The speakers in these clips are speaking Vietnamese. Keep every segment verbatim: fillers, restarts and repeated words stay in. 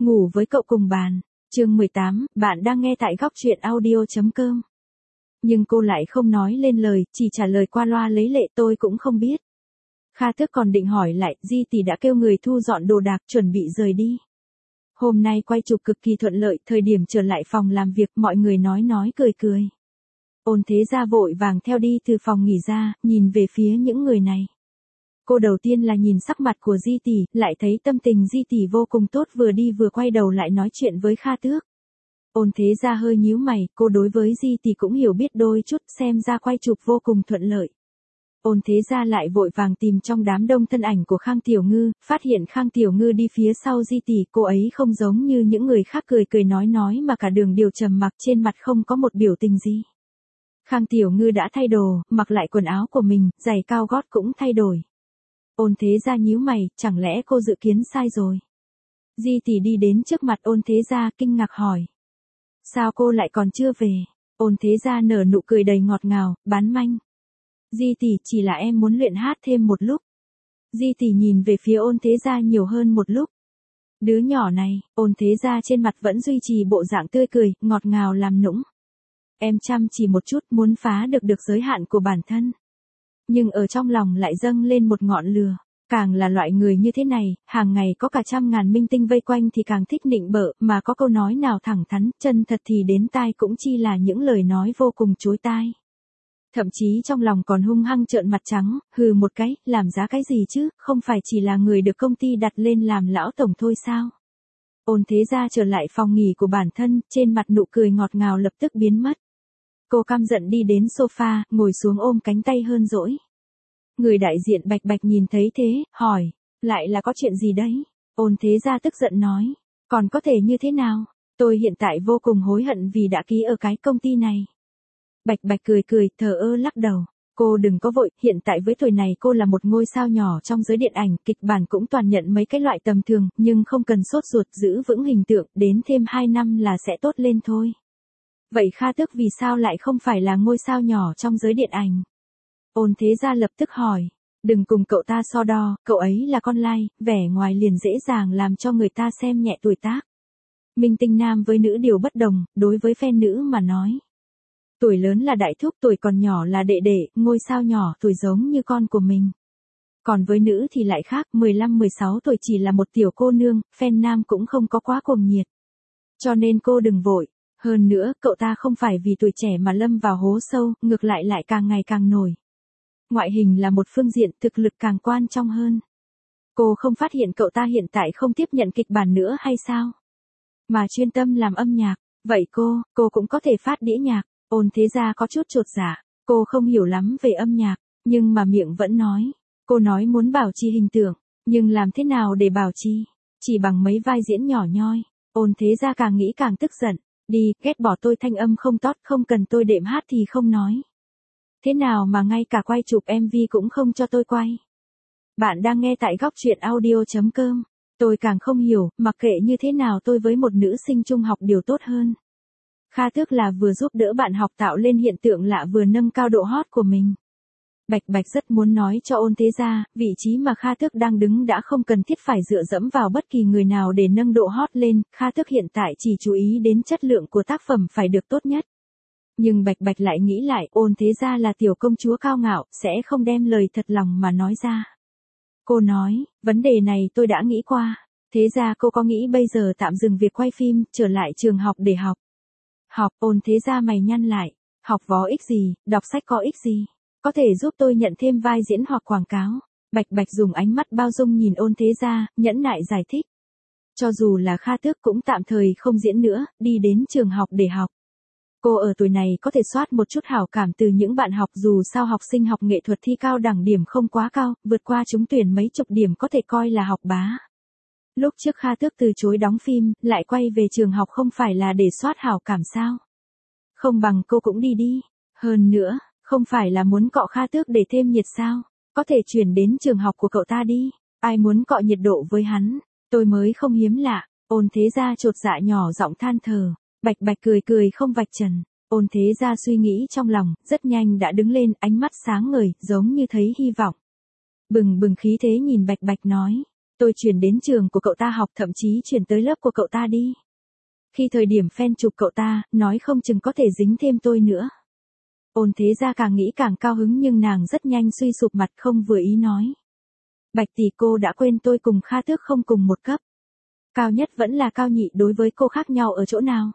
Ngủ với cậu cùng bàn. Chương mười tám, bạn đang nghe tại góc truyện audio.com. Nhưng cô lại không nói lên lời, chỉ trả lời qua loa lấy lệ tôi cũng không biết. Kha Tước còn định hỏi lại, Di tỷ đã kêu người thu dọn đồ đạc chuẩn bị rời đi. Hôm nay quay chụp cực kỳ thuận lợi, thời điểm trở lại phòng làm việc mọi người nói nói cười cười. Ôn Thế Gia vội vàng theo đi từ phòng nghỉ ra, nhìn về phía những người này. Cô đầu tiên là nhìn sắc mặt của Di tỷ, lại thấy tâm tình Di tỷ vô cùng tốt, vừa đi vừa quay đầu lại nói chuyện với Kha Tước. Ôn Thế Gia hơi nhíu mày, cô đối với Di tỷ cũng hiểu biết đôi chút, xem ra quay chụp vô cùng thuận lợi. Ôn Thế Gia lại vội vàng tìm trong đám đông thân ảnh của Khang Tiểu Ngư, phát hiện Khang Tiểu Ngư đi phía sau Di tỷ, cô ấy không giống như những người khác cười cười nói nói mà cả đường điều trầm mặc, trên mặt không có một biểu tình gì. Khang Tiểu Ngư đã thay đồ, mặc lại quần áo của mình, giày cao gót cũng thay đổi. Ôn Thế Gia nhíu mày, chẳng lẽ cô dự kiến sai rồi? Di tỷ đi đến trước mặt Ôn Thế Gia kinh ngạc hỏi. Sao cô lại còn chưa về? Ôn Thế Gia nở nụ cười đầy ngọt ngào, bán manh. Di tỷ, chỉ là em muốn luyện hát thêm một lúc. Di tỷ nhìn về phía Ôn Thế Gia nhiều hơn một lúc. Đứa nhỏ này, Ôn Thế Gia trên mặt vẫn duy trì bộ dạng tươi cười, ngọt ngào làm nũng. Em chăm chỉ một chút, muốn phá được được giới hạn của bản thân. Nhưng ở trong lòng lại dâng lên một ngọn lửa. Càng là loại người như thế này, hàng ngày có cả trăm ngàn minh tinh vây quanh thì càng thích nịnh bợ, mà có câu nói nào thẳng thắn, chân thật thì đến tai cũng chi là những lời nói vô cùng chối tai. Thậm chí trong lòng còn hung hăng trợn mặt trắng, hừ một cái, làm giá cái gì chứ, không phải chỉ là người được công ty đặt lên làm lão tổng thôi sao? Ôn Thế Gia trở lại phòng nghỉ của bản thân, trên mặt nụ cười ngọt ngào lập tức biến mất. Cô căm giận đi đến sofa, ngồi xuống ôm cánh tay hơn dỗi. Người đại diện Bạch Bạch nhìn thấy thế, hỏi, lại là có chuyện gì đấy? Ôn Thế Gia tức giận nói, còn có thể như thế nào? Tôi hiện tại vô cùng hối hận vì đã ký ở cái công ty này. Bạch Bạch cười cười, thờ ơ lắc đầu. Cô đừng có vội, hiện tại với tuổi này cô là một ngôi sao nhỏ trong giới điện ảnh, kịch bản cũng toàn nhận mấy cái loại tầm thường, nhưng không cần sốt ruột, giữ vững hình tượng, đến thêm hai năm là sẽ tốt lên thôi. Vậy Kha Tước vì sao lại không phải là ngôi sao nhỏ trong giới điện ảnh? Ôn Thế Gia lập tức hỏi, đừng cùng cậu ta so đo, cậu ấy là con lai, vẻ ngoài liền dễ dàng làm cho người ta xem nhẹ tuổi tác. Minh tinh nam với nữ điều bất đồng, đối với fan nữ mà nói. Tuổi lớn là đại thúc, tuổi còn nhỏ là đệ đệ, ngôi sao nhỏ tuổi giống như con của mình. Còn với nữ thì lại khác, mười lăm mười sáu tuổi chỉ là một tiểu cô nương, fan nam cũng không có quá cuồng nhiệt. Cho nên cô đừng vội. Hơn nữa, cậu ta không phải vì tuổi trẻ mà lâm vào hố sâu, ngược lại lại càng ngày càng nổi. Ngoại hình là một phương diện, thực lực càng quan trọng hơn. Cô không phát hiện cậu ta hiện tại không tiếp nhận kịch bản nữa hay sao? Mà chuyên tâm làm âm nhạc. Vậy cô, cô cũng có thể phát đĩa nhạc. Ôn Thế Gia có chút chột dạ. Cô không hiểu lắm về âm nhạc, nhưng mà miệng vẫn nói. Cô nói muốn bảo trì hình tượng, nhưng làm thế nào để bảo trì? Chỉ bằng mấy vai diễn nhỏ nhoi. Ôn Thế Gia càng nghĩ càng tức giận. Đi, ghét bỏ tôi thanh âm không tốt, không cần tôi đệm hát thì không nói. Thế nào mà ngay cả quay chụp em vê cũng không cho tôi quay? Bạn đang nghe tại góc truyện audio.com. Tôi càng không hiểu, mặc kệ như thế nào tôi với một nữ sinh trung học điều tốt hơn. Kha Tước là vừa giúp đỡ bạn học tạo lên hiện tượng lạ vừa nâng cao độ hot của mình. Bạch Bạch rất muốn nói cho Ôn Thế Gia, vị trí mà Kha Tước đang đứng đã không cần thiết phải dựa dẫm vào bất kỳ người nào để nâng độ hot lên, Kha Tước hiện tại chỉ chú ý đến chất lượng của tác phẩm phải được tốt nhất. Nhưng Bạch Bạch lại nghĩ lại, Ôn Thế Gia là tiểu công chúa cao ngạo, sẽ không đem lời thật lòng mà nói ra. Cô nói, vấn đề này tôi đã nghĩ qua. Thế ra cô có nghĩ bây giờ tạm dừng việc quay phim, trở lại trường học để học? Học, Ôn Thế Gia mày nhăn lại. Học vó ích gì, đọc sách có ích gì? Có thể giúp tôi nhận thêm vai diễn hoặc quảng cáo. Bạch Bạch dùng ánh mắt bao dung nhìn Ôn Thế Gia, nhẫn nại giải thích. Cho dù là Kha Tước cũng tạm thời không diễn nữa, đi đến trường học để học. Cô ở tuổi này có thể soát một chút hảo cảm từ những bạn học, dù sao học sinh học nghệ thuật thi cao đẳng điểm không quá cao, vượt qua trúng tuyển mấy chục điểm có thể coi là học bá. Lúc trước Kha Tước từ chối đóng phim, lại quay về trường học không phải là để soát hảo cảm sao? Không bằng cô cũng đi đi. Hơn nữa, không phải là muốn cọ Kha Tước để thêm nhiệt sao? Có thể chuyển đến trường học của cậu ta đi. Ai muốn cọ nhiệt độ với hắn? Tôi mới không hiếm lạ. Ôn Thế Gia chột dạ nhỏ giọng than thở. Bạch Bạch cười cười không vạch trần. Ôn Thế Gia suy nghĩ trong lòng, rất nhanh đã đứng lên, ánh mắt sáng ngời, giống như thấy hy vọng. Bừng bừng khí thế nhìn Bạch Bạch nói. Tôi chuyển đến trường của cậu ta học, thậm chí chuyển tới lớp của cậu ta đi. Khi thời điểm fan chụp cậu ta, nói không chừng có thể dính thêm tôi nữa. Ôn Thế Gia càng nghĩ càng cao hứng nhưng nàng rất nhanh suy sụp mặt không vừa ý nói. Bạch tỷ, cô đã quên tôi cùng Kha Tước không cùng một cấp. Cao nhất vẫn là cao nhị, đối với cô khác nhau ở chỗ nào?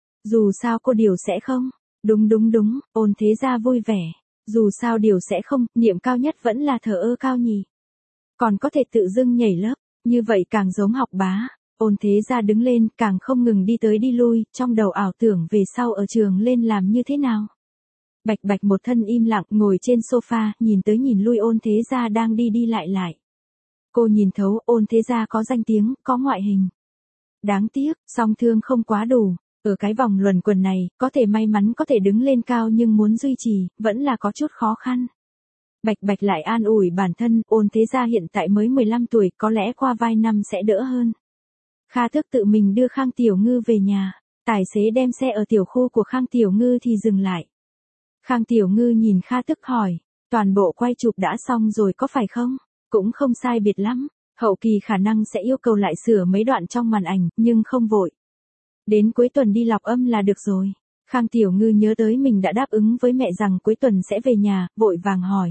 Dù sao cô điều sẽ không. Đúng đúng đúng, Ôn Thế Gia vui vẻ. Dù sao điều sẽ không, niệm cao nhất vẫn là thờ ơ cao nhì. Còn có thể tự dưng nhảy lớp, như vậy càng giống học bá. Ôn Thế Gia đứng lên, càng không ngừng đi tới đi lui, trong đầu ảo tưởng về sau ở trường lên làm như thế nào. Bạch Bạch một thân im lặng ngồi trên sofa, nhìn tới nhìn lui Ôn Thế Gia đang đi đi lại lại. Cô nhìn thấu, Ôn Thế Gia có danh tiếng, có ngoại hình. Đáng tiếc, song thương không quá đủ. Ở cái vòng luẩn quẩn này, có thể may mắn có thể đứng lên cao nhưng muốn duy trì, vẫn là có chút khó khăn. Bạch Bạch lại an ủi bản thân, Ôn Thế Gia hiện tại mới mười lăm tuổi, có lẽ qua vài năm sẽ đỡ hơn. Kha Tước tự mình đưa Khang Tiểu Ngư về nhà, tài xế đem xe ở tiểu khu của Khang Tiểu Ngư thì dừng lại. Khang Tiểu Ngư nhìn Kha Tước hỏi, toàn bộ quay chụp đã xong rồi có phải không? Cũng không sai biệt lắm, hậu kỳ khả năng sẽ yêu cầu lại sửa mấy đoạn trong màn ảnh, nhưng không vội. Đến cuối tuần đi lọc âm là được rồi. Khang Tiểu Ngư nhớ tới mình đã đáp ứng với mẹ rằng cuối tuần sẽ về nhà, vội vàng hỏi.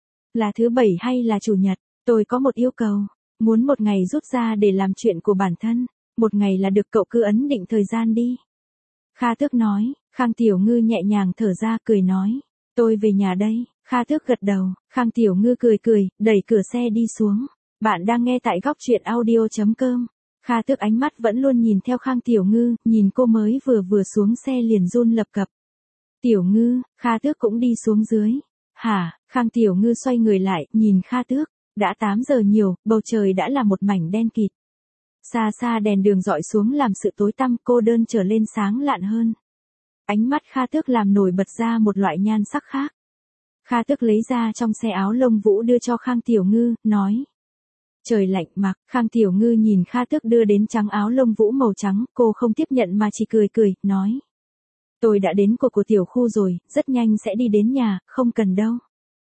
Là thứ bảy hay là chủ nhật? Tôi có một yêu cầu, muốn một ngày rút ra để làm chuyện của bản thân, một ngày là được, cậu cứ ấn định thời gian đi. Kha Tước nói. Khang Tiểu Ngư nhẹ nhàng thở ra cười nói. Tôi về nhà đây. Kha Tước gật đầu. Khang Tiểu Ngư cười cười, đẩy cửa xe đi xuống. Bạn đang nghe tại góc truyện audio chấm com. Kha Tước ánh mắt vẫn luôn nhìn theo Khang Tiểu Ngư, nhìn cô mới vừa vừa xuống xe liền run lập cập. Tiểu Ngư, Kha Tước cũng đi xuống dưới. Hả? Khang Tiểu Ngư xoay người lại, nhìn Kha Tước. Đã tám giờ nhiều, bầu trời đã là một mảnh đen kịt. Xa xa đèn đường dọi xuống làm sự tối tăm cô đơn trở lên sáng lạn hơn. Ánh mắt Kha Tước làm nổi bật ra một loại nhan sắc khác. Kha Tước lấy ra trong xe áo lông vũ đưa cho Khang Tiểu Ngư, nói. Trời lạnh mặc, Khang Tiểu Ngư nhìn Kha Tước đưa đến trắng áo lông vũ màu trắng, cô không tiếp nhận mà chỉ cười cười, nói. Tôi đã đến của của tiểu khu rồi, rất nhanh sẽ đi đến nhà, không cần đâu.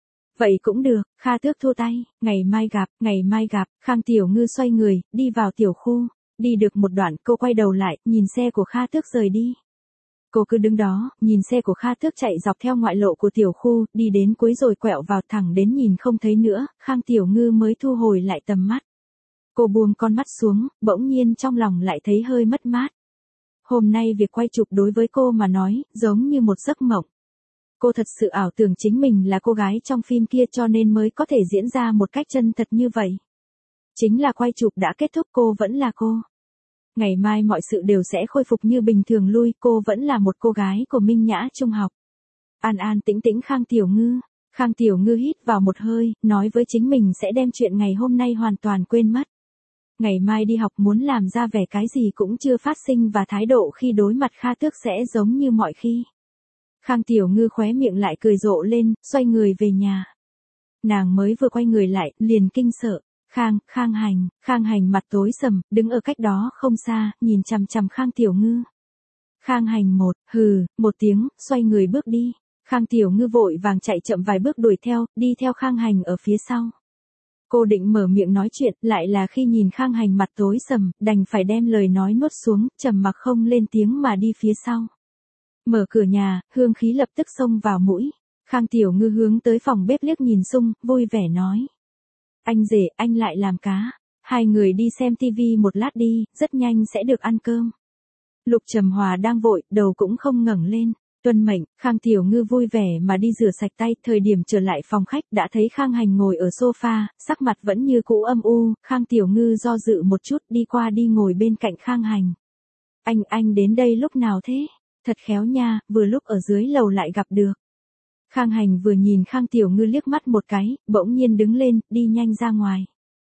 Vậy cũng được, Kha Tước thua tay, ngày mai gặp, ngày mai gặp, Khang Tiểu Ngư xoay người, đi vào tiểu khu, đi được một đoạn cô quay đầu lại, nhìn xe của Kha Tước rời đi. Cô cứ đứng đó, nhìn xe của Kha Tước chạy dọc theo ngoại lộ của tiểu khu, đi đến cuối rồi quẹo vào thẳng đến nhìn không thấy nữa, Khang Tiểu Ngư mới thu hồi lại tầm mắt. Cô buông con mắt xuống, bỗng nhiên trong lòng lại thấy hơi mất mát. Hôm nay việc quay chụp đối với cô mà nói, giống như một giấc mộng. Cô thật sự ảo tưởng chính mình là cô gái trong phim kia cho nên mới có thể diễn ra một cách chân thật như vậy. Chính là quay chụp đã kết thúc cô vẫn là cô. Ngày mai mọi sự đều sẽ khôi phục như bình thường lui, cô vẫn là một cô gái của Minh Nhã trung học. An an tĩnh tĩnh Khang Tiểu Ngư. Khang Tiểu Ngư hít vào một hơi, nói với chính mình sẽ đem chuyện ngày hôm nay hoàn toàn quên mất. Ngày mai đi học muốn làm ra vẻ cái gì cũng chưa phát sinh và thái độ khi đối mặt Kha Tước sẽ giống như mọi khi. Khang Tiểu Ngư khóe miệng lại cười rộ lên, xoay người về nhà. Nàng mới vừa quay người lại, liền kinh sợ. Khang, Khang Hành, Khang Hành mặt tối sầm, đứng ở cách đó không xa, nhìn chằm chằm Khang Tiểu Ngư. Khang Hành một, hừ, một tiếng, xoay người bước đi. Khang Tiểu Ngư vội vàng chạy chậm vài bước đuổi theo, đi theo Khang Hành ở phía sau. Cô định mở miệng nói chuyện, lại là khi nhìn Khang Hành mặt tối sầm, đành phải đem lời nói nuốt xuống, trầm mặc không lên tiếng mà đi phía sau. Mở cửa nhà, hương khí lập tức xông vào mũi. Khang Tiểu Ngư hướng tới phòng bếp liếc nhìn xung, vui vẻ nói. Anh rể, anh lại làm cá. Hai người đi xem tivi một lát đi, rất nhanh sẽ được ăn cơm. Lục Trầm Hòa đang vội, đầu cũng không ngẩng lên. Tuân mệnh, Khang Tiểu Ngư vui vẻ mà đi rửa sạch tay, thời điểm trở lại phòng khách đã thấy Khang Hành ngồi ở sofa, sắc mặt vẫn như cũ âm u, Khang Tiểu Ngư do dự một chút đi qua đi ngồi bên cạnh Khang Hành. Anh, anh đến đây lúc nào thế? Thật khéo nha, vừa lúc ở dưới lầu lại gặp được. Khang Hành vừa nhìn Khang Tiểu Ngư liếc mắt một cái, bỗng nhiên đứng lên, đi nhanh ra ngoài.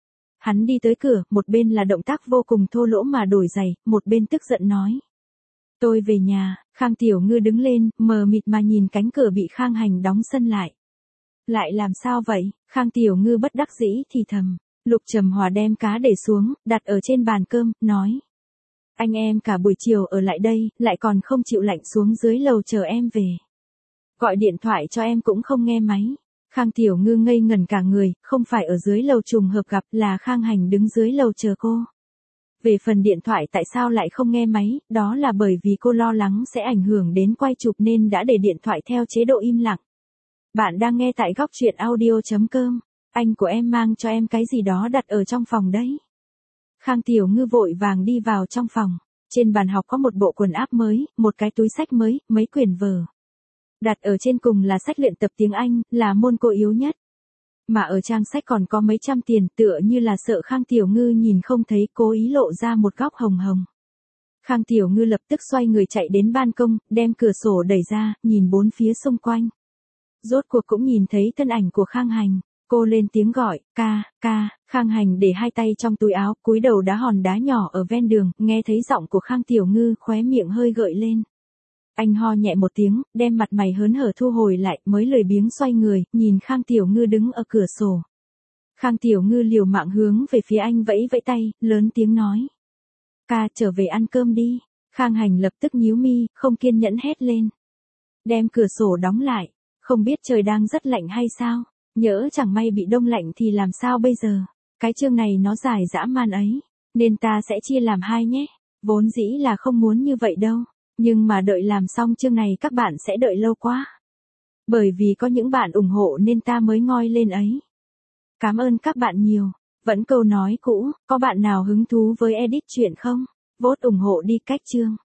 Hắn đi tới cửa, một bên là động tác vô cùng thô lỗ mà đổi giày, một bên tức giận nói. Tôi về nhà. Khang Tiểu Ngư đứng lên, mờ mịt mà nhìn cánh cửa bị Khang Hành đóng sân lại. Lại làm sao vậy? Khang Tiểu Ngư bất đắc dĩ thì thầm. Lục Trầm Hòa đem cá để xuống, đặt ở trên bàn cơm, nói. Anh em cả buổi chiều ở lại đây, lại còn không chịu lạnh xuống dưới lầu chờ em về. Gọi điện thoại cho em cũng không nghe máy. Khang Tiểu Ngư ngây ngẩn cả người, không phải ở dưới lầu trùng hợp gặp là Khang Hành đứng dưới lầu chờ cô. Về phần điện thoại tại sao lại không nghe máy, đó là bởi vì cô lo lắng sẽ ảnh hưởng đến quay chụp nên đã để điện thoại theo chế độ im lặng. Bạn đang nghe tại góc truyện audio chấm com. Anh của em mang cho em cái gì đó đặt ở trong phòng đấy. Khang Tiểu Ngư vội vàng đi vào trong phòng. Trên bàn học có một bộ quần áo mới, một cái túi sách mới, mấy quyển vở. Đặt ở trên cùng là sách luyện tập tiếng Anh, là môn cô yếu nhất. Mà ở trang sách còn có mấy trăm tiền, tựa như là sợ Khang Tiểu Ngư nhìn không thấy, cố ý lộ ra một góc hồng hồng. Khang Tiểu Ngư lập tức xoay người chạy đến ban công, đem cửa sổ đẩy ra, nhìn bốn phía xung quanh. Rốt cuộc cũng nhìn thấy thân ảnh của Khang Hành. Cô lên tiếng gọi, ca, ca. Khang Hành để hai tay trong túi áo, cúi đầu đá hòn đá nhỏ ở ven đường, nghe thấy giọng của Khang Tiểu Ngư, khóe miệng hơi gợi lên. Anh ho nhẹ một tiếng, đem mặt mày hớn hở thu hồi lại, mới lười biếng xoay người, nhìn Khang Tiểu Ngư đứng ở cửa sổ. Khang Tiểu Ngư liều mạng hướng về phía anh vẫy vẫy tay, lớn tiếng nói. Ca, trở về ăn cơm đi. Khang Hành lập tức nhíu mi, không kiên nhẫn hét lên. Đem cửa sổ đóng lại, không biết trời đang rất lạnh hay sao? Nhỡ chẳng may bị đông lạnh thì làm sao bây giờ? Cái chương này nó dài dã man ấy, nên ta sẽ chia làm hai nhé. Vốn dĩ là không muốn như vậy đâu, nhưng mà đợi làm xong chương này các bạn sẽ đợi lâu quá. Bởi vì có những bạn ủng hộ nên ta mới ngoi lên ấy. Cảm ơn các bạn nhiều. Vẫn câu nói cũ, có bạn nào hứng thú với edit truyện không? Vote ủng hộ đi cách chương.